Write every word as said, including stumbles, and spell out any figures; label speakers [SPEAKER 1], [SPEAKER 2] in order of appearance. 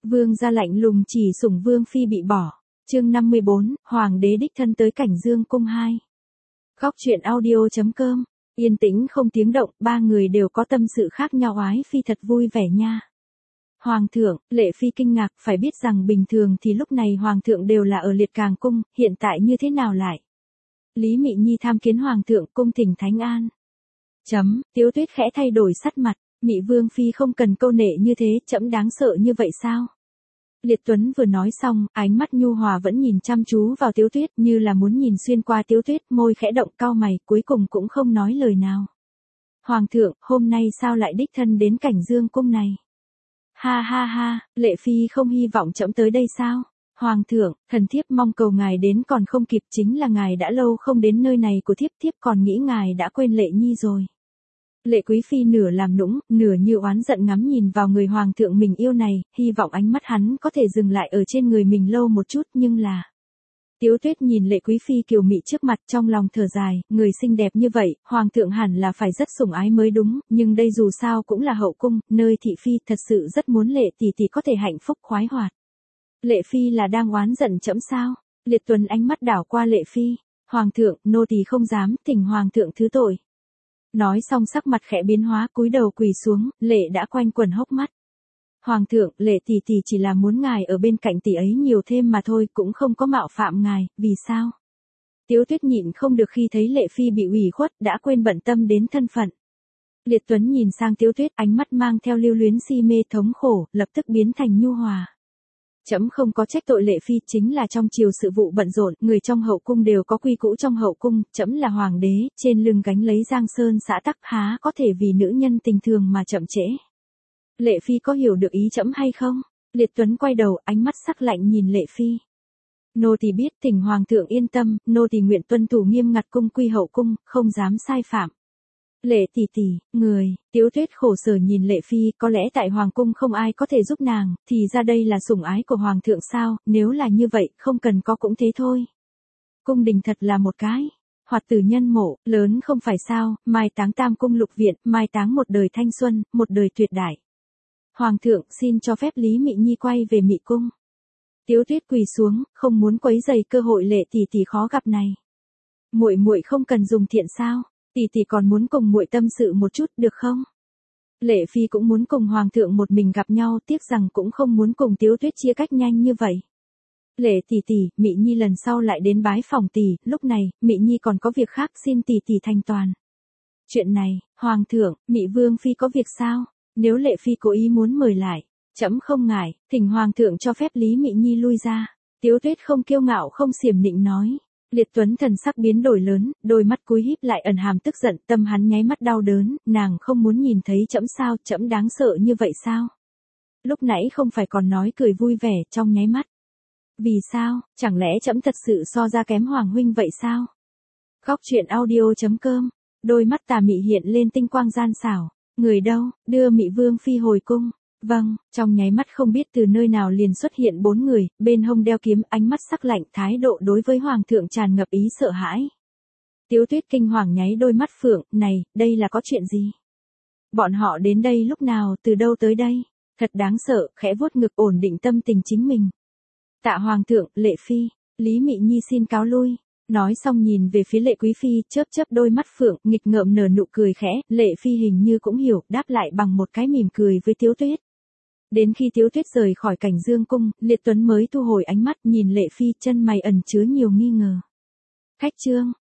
[SPEAKER 1] Vương gia lạnh lùng chỉ sủng vương phi bị bỏ. Chương năm mươi bốn, Hoàng đế đích thân tới Cảnh Dương cung hai. Góc truyện audio chấm com. Yên tĩnh không tiếng động, ba người đều có tâm sự khác nhau. Ái phi thật vui vẻ nha. Hoàng thượng, Lệ phi kinh ngạc, phải biết rằng bình thường thì lúc này hoàng thượng đều là ở Liệt Càng cung, hiện tại như thế nào lại? Lý Mị Nhi tham kiến hoàng thượng, cung thỉnh thánh an. Chấm, Tiếu Tuyết khẽ thay đổi sắc mặt, Mị vương phi không cần câu nệ như thế, trẫm đáng sợ như vậy sao? Liệt Tuấn vừa nói xong, ánh mắt nhu hòa vẫn nhìn chăm chú vào Tiếu Tuyết, như là muốn nhìn xuyên qua Tiếu Tuyết, môi khẽ động, cau mày, cuối cùng cũng không nói lời nào. Hoàng thượng, hôm nay sao lại đích thân đến Cảnh Dương cung này? Ha ha ha, Lệ phi không hy vọng trẫm tới đây sao? Hoàng thượng, thần thiếp mong cầu ngài đến còn không kịp, chính là ngài đã lâu không đến nơi này của thiếp, thiếp còn nghĩ ngài đã quên Lệ Nhi rồi. Lệ quý phi nửa làm nũng, nửa như oán giận ngắm nhìn vào người hoàng thượng mình yêu này, hy vọng ánh mắt hắn có thể dừng lại ở trên người mình lâu một chút, nhưng là... Tiếu Tuyết nhìn Lệ quý phi kiều mị trước mặt, trong lòng thở dài, người xinh đẹp như vậy, hoàng thượng hẳn là phải rất sủng ái mới đúng, nhưng đây dù sao cũng là hậu cung, nơi thị phi thật sự rất muốn Lệ tỷ tỷ có thể hạnh phúc khoái hoạt. Lệ phi là đang oán giận trẫm sao? Liệt Tuấn ánh mắt đảo qua Lệ phi, hoàng thượng, nô tỳ không dám, thỉnh hoàng thượng thứ tội. Nói xong sắc mặt khẽ biến hóa, cúi đầu quỳ xuống, lệ đã quanh quần hốc mắt. Hoàng thượng, Lệ tỷ tỷ chỉ là muốn ngài ở bên cạnh tỷ ấy nhiều thêm mà thôi, cũng không có mạo phạm ngài, vì sao? Tiếu Tuyết nhịn không được khi thấy Lệ phi bị ủy khuất, đã quên bận tâm đến thân phận. Liệt Tuấn nhìn sang Tiếu Tuyết, ánh mắt mang theo lưu luyến si mê thống khổ, lập tức biến thành nhu hòa. Trẫm không có trách tội Lệ phi, chính là trong triều sự vụ bận rộn, người trong hậu cung đều có quy cũ trong hậu cung, trẫm là hoàng đế, trên lưng gánh lấy giang sơn xã tắc, há có thể vì nữ nhân tình thường mà chậm trễ. Lệ phi có hiểu được ý trẫm hay không? Liệt Tuấn quay đầu, ánh mắt sắc lạnh nhìn Lệ phi. Nô tỳ biết, thỉnh hoàng thượng yên tâm, nô tỳ nguyện tuân thủ nghiêm ngặt cung quy hậu cung, không dám sai phạm. Lệ tỷ tỷ, người, Tiếu Tuyết khổ sở nhìn Lệ phi, có lẽ tại hoàng cung không ai có thể giúp nàng, thì ra đây là sủng ái của hoàng thượng sao, nếu là như vậy, không cần có cũng thế thôi. Cung đình thật là một cái, hoạt tử nhân mộ, lớn không phải sao, mai táng tam cung lục viện, mai táng một đời thanh xuân, một đời tuyệt đại. Hoàng thượng, xin cho phép Lý Mị Nhi quay về Mị cung. Tiếu Tuyết quỳ xuống, không muốn quấy rầy cơ hội Lệ tỷ tỷ khó gặp này. Muội muội không cần dùng thiện sao? Tỷ tỷ còn muốn cùng muội tâm sự một chút, được không? Lệ phi cũng muốn cùng hoàng thượng một mình gặp nhau, tiếc rằng cũng không muốn cùng Tiếu Tuyết chia cách nhanh như vậy. Lệ tỷ tỷ, Mị Nhi lần sau lại đến bái phòng tỷ, lúc này, Mị Nhi còn có việc khác, xin tỷ tỷ thành toàn. Chuyện này, hoàng thượng, Mị vương phi có việc sao? Nếu Lệ phi cố ý muốn mời lại, trẫm không ngại, thỉnh hoàng thượng cho phép Lý Mị Nhi lui ra. Tiếu Tuyết không kiêu ngạo không xiểm nịnh nói. Liệt Tuấn thần sắc biến đổi lớn, đôi mắt cúi híp lại ẩn hàm tức giận, tâm hắn nháy mắt đau đớn, nàng không muốn nhìn thấy trẫm sao, trẫm đáng sợ như vậy sao? Lúc nãy không phải còn nói cười vui vẻ trong nháy mắt. Vì sao, chẳng lẽ trẫm thật sự so ra kém hoàng huynh vậy sao? Góc truyện audio chấm com, đôi mắt tà mị hiện lên tinh quang gian xảo, người đâu, đưa Mị vương phi hồi cung. Vâng, trong nháy mắt không biết từ nơi nào liền xuất hiện bốn người, bên hông đeo kiếm, ánh mắt sắc lạnh, thái độ đối với hoàng thượng tràn ngập ý sợ hãi. Tiếu Tuyết kinh hoàng nháy đôi mắt phượng, này, đây là có chuyện gì? Bọn họ đến đây lúc nào, từ đâu tới đây? Thật đáng sợ, khẽ vuốt ngực ổn định tâm tình chính mình. Tạ hoàng thượng, Lệ phi, Lý Mị Nhi xin cáo lui. Nói xong nhìn về phía Lệ quý phi, chớp chớp đôi mắt phượng, nghịch ngợm nở nụ cười khẽ, Lệ phi hình như cũng hiểu, đáp lại bằng một cái mỉm cười với Tiếu Tuyết. Đến khi Tiếu Tuyết rời khỏi Cảnh Dương cung, Liệt Tuấn mới thu hồi ánh mắt, nhìn Lệ phi, chân mày ẩn chứa nhiều nghi ngờ. Khách trương,